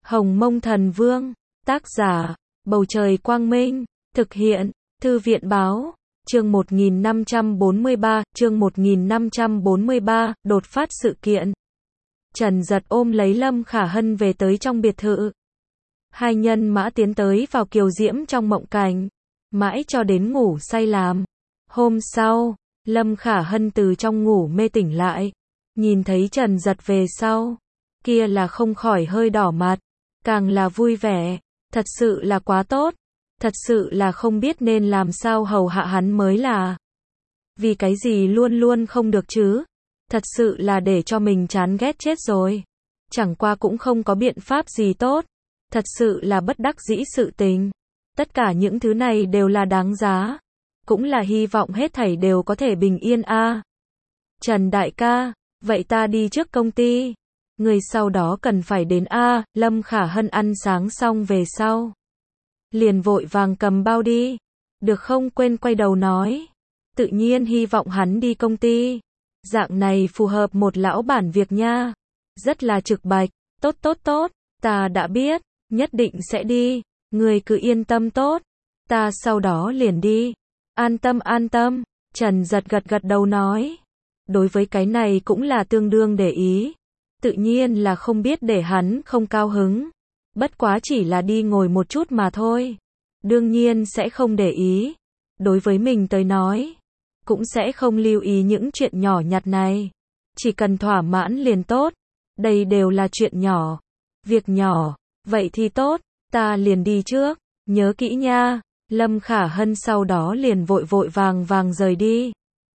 Hồng Mông Thần Vương, tác giả, Bầu Trời Quang Minh, thực hiện, Thư viện Báo, chương 1543, đột phát sự kiện. Trần Dật ôm lấy Lâm Khả Hân về tới trong biệt thự. Hai nhân mã tiến tới vào kiều diễm trong mộng cảnh, mãi cho đến ngủ say làm. Hôm sau, Lâm Khả Hân từ trong ngủ mê tỉnh lại, nhìn thấy Trần Dật về sau, kia là không khỏi hơi đỏ mặt, càng là vui vẻ, thật sự là quá tốt, thật sự là không biết nên làm sao hầu hạ hắn mới là. Vì cái gì luôn luôn không được chứ, thật sự là để cho mình chán ghét chết rồi. Chẳng qua cũng không có biện pháp gì tốt, thật sự là bất đắc dĩ sự tình. Tất cả những thứ này đều là đáng giá, cũng là hy vọng hết thảy đều có thể bình yên a. Trần đại ca, vậy ta đi trước công ty, người sau đó cần phải đến a. Lâm Khả Hân ăn sáng xong về sau, liền vội vàng cầm bao đi, được không quên quay đầu nói, tự nhiên hy vọng hắn đi công ty, dạng này phù hợp một lão bản việc nha, rất là trực bạch, tốt, ta đã biết, nhất định sẽ đi, người cứ yên tâm tốt, ta sau đó liền đi, an tâm, Trần Dật gật đầu nói, đối với cái này cũng là tương đương để ý, tự nhiên là không biết để hắn không cao hứng, bất quá chỉ là đi ngồi một chút mà thôi, đương nhiên sẽ không để ý, đối với mình tới nói, cũng sẽ không lưu ý những chuyện nhỏ nhặt này, chỉ cần thỏa mãn liền tốt, đây đều là chuyện nhỏ, việc nhỏ, vậy thì tốt, ta liền đi trước, nhớ kỹ nha. Lâm Khả Hân sau đó liền vội vàng rời đi.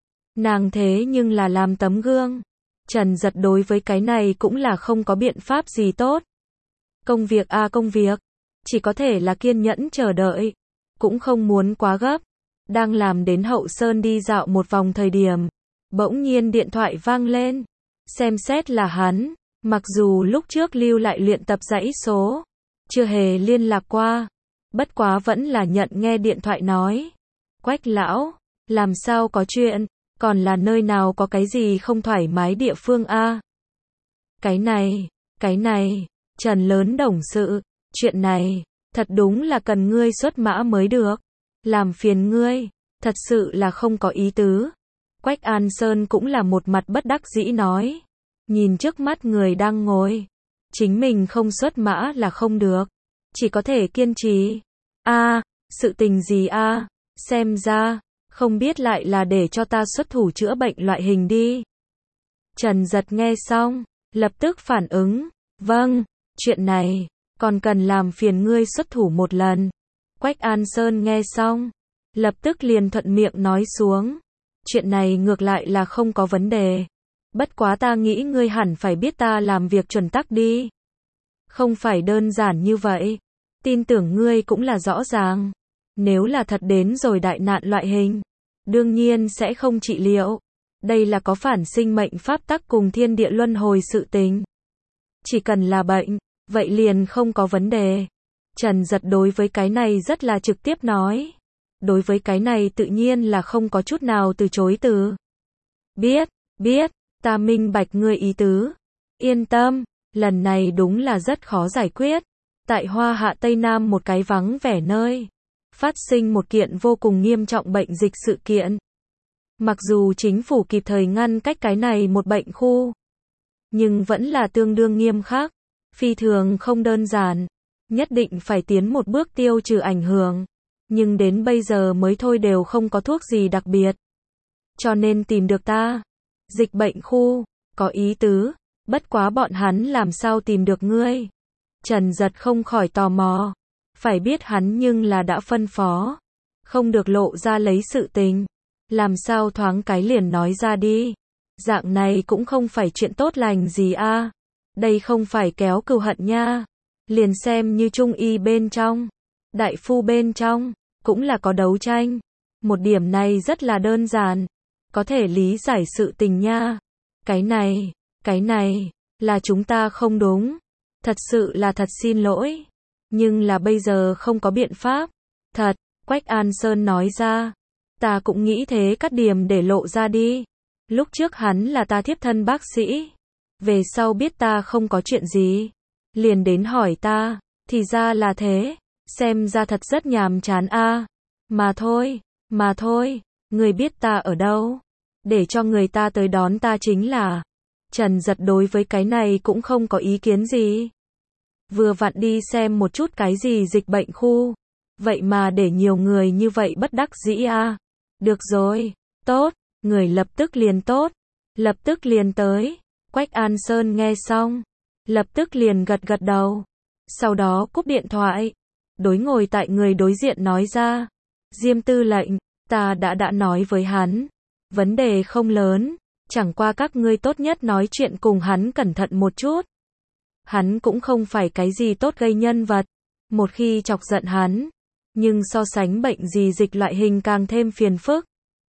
Nàng thế nhưng là làm tấm gương. Trần Dật đối với cái này cũng là không có biện pháp gì tốt. Công việc, chỉ có thể là kiên nhẫn chờ đợi, cũng không muốn quá gấp. Đang làm đến Hậu Sơn đi dạo một vòng thời điểm, bỗng nhiên điện thoại vang lên. Xem xét là hắn, mặc dù lúc trước lưu lại luyện tập dãy số, chưa hề liên lạc qua. Bất quá vẫn là nhận nghe điện thoại nói. Quách lão, làm sao có chuyện, còn là nơi nào có cái gì không thoải mái địa phương a? Cái này, Trần lớn đồng sự, chuyện này, thật đúng là cần ngươi xuất mã mới được. Làm phiền ngươi, thật sự là không có ý tứ. Quách An Sơn cũng là một mặt bất đắc dĩ nói. Nhìn trước mắt người đang ngồi, chính mình không xuất mã là không được. Chỉ có thể kiên trì. Sự tình gì a? Xem ra, không biết lại là để cho ta xuất thủ chữa bệnh loại hình đi. Trần Dật nghe xong, lập tức phản ứng. Vâng, chuyện này, còn cần làm phiền ngươi xuất thủ một lần. Quách An Sơn nghe xong, lập tức liền thuận miệng nói xuống. Chuyện này ngược lại là không có vấn đề. Bất quá ta nghĩ ngươi hẳn phải biết ta làm việc chuẩn tắc đi. Không phải đơn giản như vậy. Tin tưởng ngươi cũng là rõ ràng. Nếu là thật đến rồi đại nạn loại hình, đương nhiên sẽ không trị liệu. Đây là có phản sinh mệnh pháp tắc cùng thiên địa luân hồi sự tình. Chỉ cần là bệnh, vậy liền không có vấn đề. Trần Dật đối với cái này rất là trực tiếp nói. Đối với cái này tự nhiên là không có chút nào từ chối từ. Biết, ta minh bạch ngươi ý tứ. Yên tâm, lần này đúng là rất khó giải quyết. Tại Hoa Hạ Tây Nam một cái vắng vẻ nơi, phát sinh một kiện vô cùng nghiêm trọng bệnh dịch sự kiện. Mặc dù chính phủ kịp thời ngăn cách cái này một bệnh khu, nhưng vẫn là tương đương nghiêm khắc, phi thường không đơn giản, nhất định phải tiến một bước tiêu trừ ảnh hưởng, nhưng đến bây giờ mới thôi đều không có thuốc gì đặc biệt. Cho nên tìm được ta, dịch bệnh khu, có ý tứ, bất quá bọn hắn làm sao tìm được ngươi? Trần Dật không khỏi tò mò, phải biết hắn nhưng là đã phân phó, không được lộ ra lấy sự tình, làm sao thoáng cái liền nói ra đi, dạng này cũng không phải chuyện tốt lành gì a, đây không phải kéo cừu hận nha, liền xem như trung y bên trong, đại phu bên trong, cũng là có đấu tranh, một điểm này rất là đơn giản, có thể lý giải sự tình nha, cái này, là chúng ta không đúng. Thật sự là thật xin lỗi. Nhưng là bây giờ không có biện pháp. Thật, Quách An Sơn nói ra. Ta cũng nghĩ thế, cắt điểm để lộ ra đi. Lúc trước hắn là ta thiếp thân bác sĩ. Về sau biết ta không có chuyện gì. liền đến hỏi ta, thì ra là thế, xem ra thật rất nhàm chán a. Mà thôi, người biết ta ở đâu, để cho người ta tới đón ta chính là. Trần Giật đối với cái này cũng không có ý kiến gì. Vừa vặn đi xem một chút cái gì dịch bệnh khu, vậy mà để nhiều người như vậy bất đắc dĩ a. Được rồi, tốt, người lập tức liền tới. Quách An Sơn nghe xong, lập tức liền gật gật đầu, sau đó cúp điện thoại, đối ngồi tại người đối diện nói ra, Diêm tư lệnh, ta đã nói với hắn, vấn đề không lớn, chẳng qua các ngươi tốt nhất nói chuyện cùng hắn cẩn thận một chút. Hắn cũng không phải cái gì tốt gây nhân vật, một khi chọc giận hắn, nhưng so sánh bệnh gì dịch loại hình càng thêm phiền phức.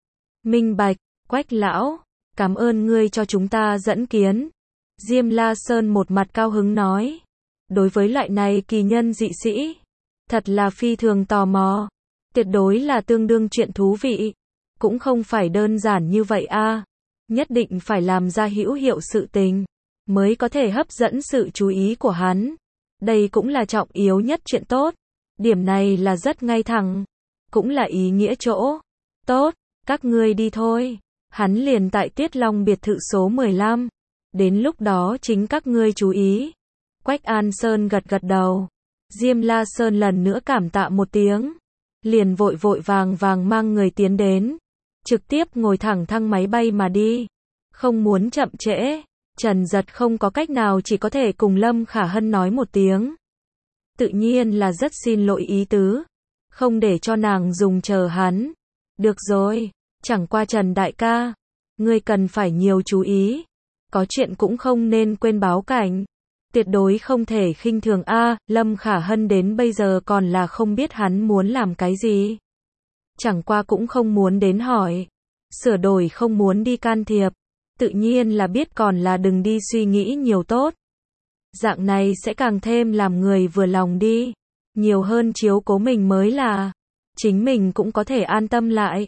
Minh bạch, Quách lão, cảm ơn ngươi cho chúng ta dẫn kiến. Diêm La Sơn một mặt cao hứng nói, đối với loại này kỳ nhân dị sĩ, thật là phi thường tò mò, tuyệt đối là tương đương chuyện thú vị, cũng không phải đơn giản như vậy a, nhất định phải làm ra hữu hiệu sự tình, mới có thể hấp dẫn sự chú ý của hắn, đây cũng là trọng yếu nhất chuyện tốt, điểm này là rất ngay thẳng, cũng là ý nghĩa chỗ, tốt, các ngươi đi thôi, hắn liền tại Tiết Long biệt thự số 15. Đến lúc đó chính các ngươi chú ý. Quách An Sơn gật gật đầu. Diêm La Sơn lần nữa cảm tạ một tiếng. Liền vội vàng mang người tiến đến. Trực tiếp ngồi thẳng thang máy bay mà đi. Không muốn chậm trễ. Trần Giật không có cách nào chỉ có thể cùng Lâm Khả Hân nói một tiếng. Tự nhiên là rất xin lỗi ý tứ. Không để cho nàng dùng chờ hắn. Được rồi. Chẳng qua Trần đại ca. Ngươi cần phải nhiều chú ý. Có chuyện cũng không nên quên báo cảnh. Tuyệt đối không thể khinh thường a. Lâm Khả Hân đến bây giờ còn là không biết hắn muốn làm cái gì. Chẳng qua cũng không muốn đến hỏi. Sửa đổi không muốn đi can thiệp. Tự nhiên là biết còn là đừng đi suy nghĩ nhiều tốt. Dạng này sẽ càng thêm làm người vừa lòng đi. Nhiều hơn chiếu cố mình mới là. Chính mình cũng có thể an tâm lại.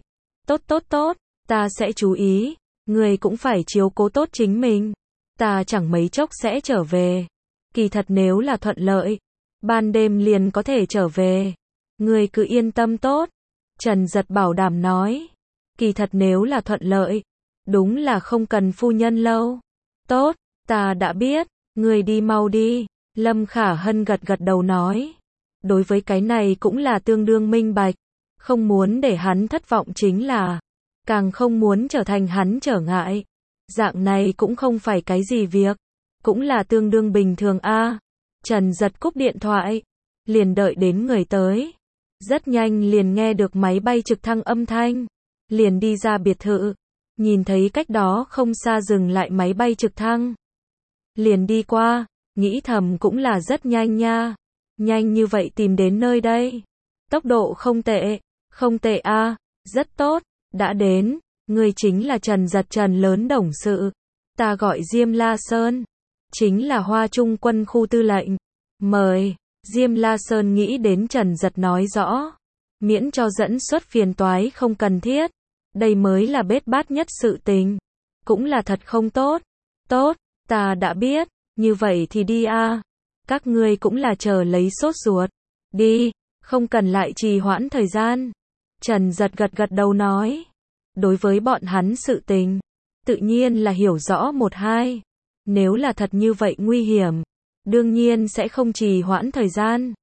Tốt, ta sẽ chú ý. Người cũng phải chiếu cố tốt chính mình. Ta chẳng mấy chốc sẽ trở về. Kỳ thật nếu là thuận lợi, ban đêm liền có thể trở về. Người cứ yên tâm tốt. Trần Giật bảo đảm nói. Kỳ thật nếu là thuận lợi, đúng là không cần phu nhân lâu. Tốt, ta đã biết. Người đi mau đi. Lâm Khả Hân gật gật đầu nói. Đối với cái này cũng là tương đương minh bạch. Không muốn để hắn thất vọng chính là. Càng không muốn trở thành hắn trở ngại. Dạng này cũng không phải cái gì việc. Cũng là tương đương bình thường a. Trần Giật cúp điện thoại. Liền đợi đến người tới. Rất nhanh liền nghe được máy bay trực thăng âm thanh. Liền đi ra biệt thự. Nhìn thấy cách đó không xa dừng lại máy bay trực thăng. Liền đi qua. Nghĩ thầm cũng là rất nhanh nha. Nhanh như vậy tìm đến nơi đây. Tốc độ không tệ. Không tệ a. Rất tốt. Đã đến, người chính là Trần Giật Trần lớn đồng sự. Ta gọi Diêm La Sơn. Chính là Hoa Trung quân khu tư lệnh. Mời, Diêm La Sơn nghĩ đến Trần Giật nói rõ. Miễn cho dẫn xuất phiền toái không cần thiết. Đây mới là bết bát nhất sự tình. Cũng là thật không tốt. Tốt, ta đã biết, như vậy thì đi a. Các ngươi cũng là chờ lấy sốt ruột. Đi, không cần lại trì hoãn thời gian. Trần Giật gật gật đầu nói. Đối với bọn hắn sự tình, tự nhiên là hiểu rõ một hai. Nếu là thật như vậy nguy hiểm, đương nhiên sẽ không trì hoãn thời gian.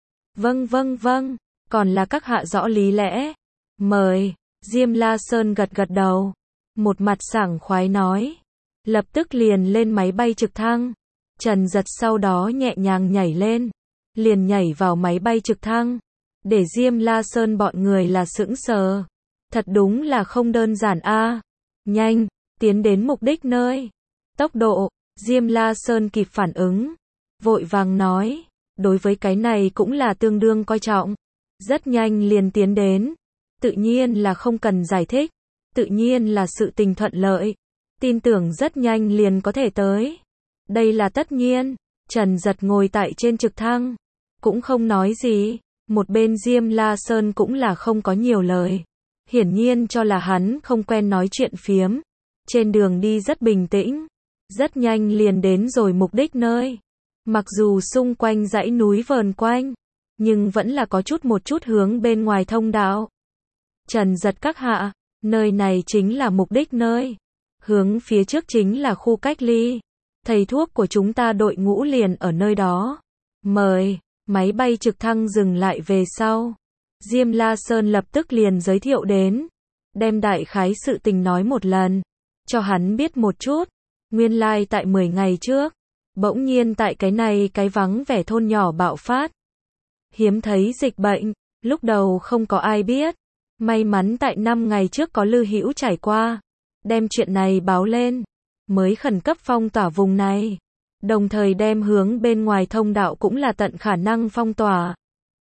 Vâng, còn là các hạ rõ lý lẽ. Mời, Diêm La Sơn gật gật đầu. Một mặt sảng khoái nói. Lập tức liền lên máy bay trực thăng. Trần Giật sau đó nhẹ nhàng nhảy lên. Liền nhảy vào máy bay trực thăng. Để Diêm La Sơn bọn người là sững sờ. Thật đúng là không đơn giản a. Nhanh, tiến đến mục đích nơi. Tốc độ, Diêm La Sơn kịp phản ứng. Vội vàng nói. Đối với cái này cũng là tương đương coi trọng. Rất nhanh liền tiến đến. Tự nhiên là không cần giải thích. Tự nhiên là sự tình thuận lợi. Tin tưởng rất nhanh liền có thể tới. Đây là tất nhiên. Trần Giật ngồi tại trên trực thăng. Cũng không nói gì. Một bên Diêm La Sơn cũng là không có nhiều lời. Hiển nhiên cho là hắn không quen nói chuyện phiếm. Trên đường đi rất bình tĩnh. Rất nhanh liền đến rồi mục đích nơi. Mặc dù xung quanh dãy núi vờn quanh, nhưng vẫn là có một chút hướng bên ngoài thông đạo. Trần Giật các hạ, nơi này chính là mục đích nơi. Hướng phía trước chính là khu cách ly. Thầy thuốc của chúng ta đội ngũ liền ở nơi đó. Mời, máy bay trực thăng dừng lại về sau. Diêm La Sơn lập tức liền giới thiệu đến. Đem đại khái sự tình nói một lần. Cho hắn biết một chút. Nguyên lai tại 10 ngày trước. Bỗng nhiên tại cái vắng vẻ thôn nhỏ bạo phát. Hiếm thấy dịch bệnh. Lúc đầu không có ai biết. May mắn tại 5 ngày trước có Lư Hữu trải qua. Đem chuyện này báo lên. Mới khẩn cấp phong tỏa vùng này. Đồng thời đem hướng bên ngoài thông đạo cũng là tận khả năng phong tỏa.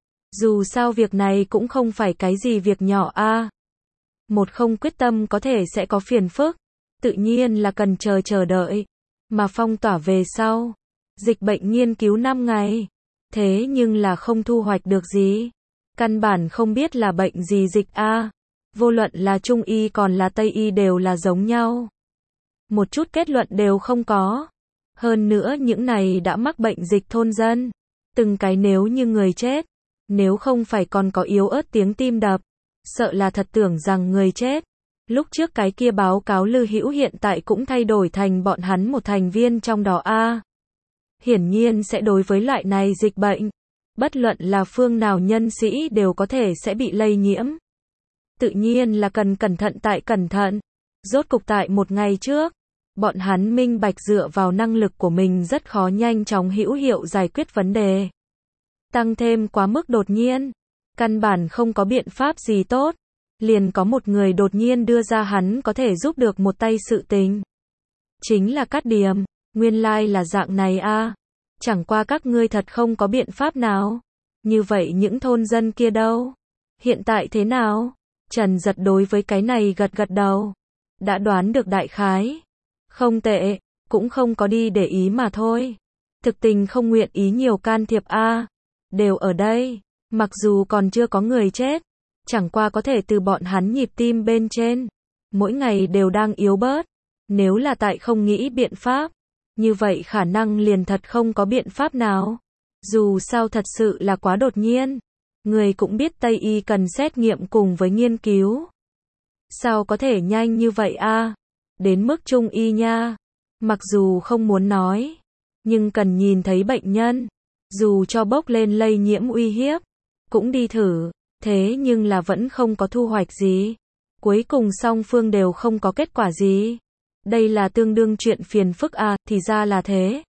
Dù sao việc này cũng không phải cái gì việc nhỏ a. Một không quyết tâm có thể sẽ có phiền phức. Tự nhiên là cần chờ đợi. Mà phong tỏa về sau. Dịch bệnh nghiên cứu 5 ngày. Thế nhưng là không thu hoạch được gì. Căn bản không biết là bệnh gì dịch a. Vô luận là Trung y còn là Tây y đều là giống nhau. Một chút kết luận đều không có. Hơn nữa những này đã mắc bệnh dịch thôn dân. Từng cái nếu như người chết. Nếu không phải còn có yếu ớt tiếng tim đập. Sợ là thật tưởng rằng người chết. Lúc trước cái kia báo cáo Lư Hữu hiện tại cũng thay đổi thành bọn hắn một thành viên trong đó a. Hiển nhiên sẽ đối với loại này dịch bệnh. Bất luận là phương nào nhân sĩ đều có thể sẽ bị lây nhiễm. Tự nhiên là cần cẩn thận. Rốt cục tại một ngày trước. Bọn hắn minh bạch dựa vào năng lực của mình rất khó nhanh chóng hữu hiệu giải quyết vấn đề. Tăng thêm quá mức đột nhiên. Căn bản không có biện pháp gì tốt. Liền có một người đột nhiên đưa ra hắn có thể giúp được một tay sự tình. Chính là Cát Điểm. Nguyên lai là dạng này a. Chẳng qua các ngươi thật không có biện pháp nào. Như vậy những thôn dân kia đâu? Hiện tại thế nào? Trần Giật đối với cái này gật đầu. Đã đoán được đại khái. Không tệ, cũng không có đi để ý mà thôi. Thực tình không nguyện ý nhiều can thiệp a. Đều ở đây. Mặc dù còn chưa có người chết. Chẳng qua có thể từ bọn hắn nhịp tim bên trên. Mỗi ngày đều đang yếu bớt. Nếu là tại không nghĩ biện pháp. Như vậy khả năng liền thật không có biện pháp nào. Dù sao thật sự là quá đột nhiên. Người cũng biết Tây y cần xét nghiệm cùng với nghiên cứu. Sao có thể nhanh như vậy a? Đến mức Trung y nha. Mặc dù không muốn nói. Nhưng cần nhìn thấy bệnh nhân. Dù cho bốc lên lây nhiễm uy hiếp. Cũng đi thử. Thế nhưng là vẫn không có thu hoạch gì. Cuối cùng song phương đều không có kết quả gì. Đây là tương đương chuyện phiền phức à, thì ra là thế.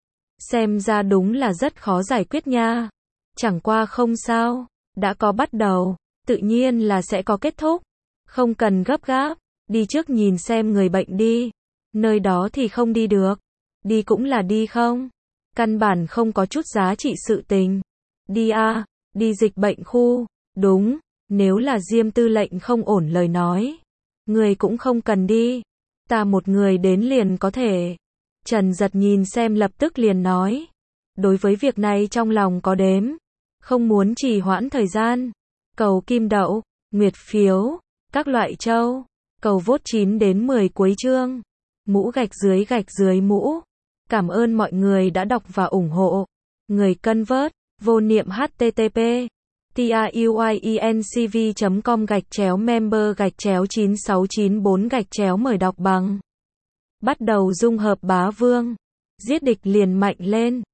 Xem ra đúng là rất khó giải quyết nha. Chẳng qua không sao. Đã có bắt đầu. Tự nhiên là sẽ có kết thúc. Không cần gấp gáp. Đi trước nhìn xem người bệnh đi. Nơi đó thì không đi được. Đi cũng là đi không. Căn bản không có chút giá trị sự tình. Đi a, đi dịch bệnh khu. Đúng, nếu là Diêm tư lệnh không ổn lời nói. Người cũng không cần đi. Ta một người đến liền có thể. Trần Giật nhìn xem lập tức liền nói. Đối với việc này trong lòng có đếm. Không muốn trì hoãn thời gian. Cầu kim đậu, nguyệt phiếu, các loại châu. Cầu vote 9 đến 10 cuối chương. Mũ gạch dưới mũ. Cảm ơn mọi người đã đọc và ủng hộ. Người cân vớt, vô niệm http. tiuyecv.com/member/9694 mời đọc bằng. Bắt đầu dung hợp bá vương. Giết địch liền mạnh lên.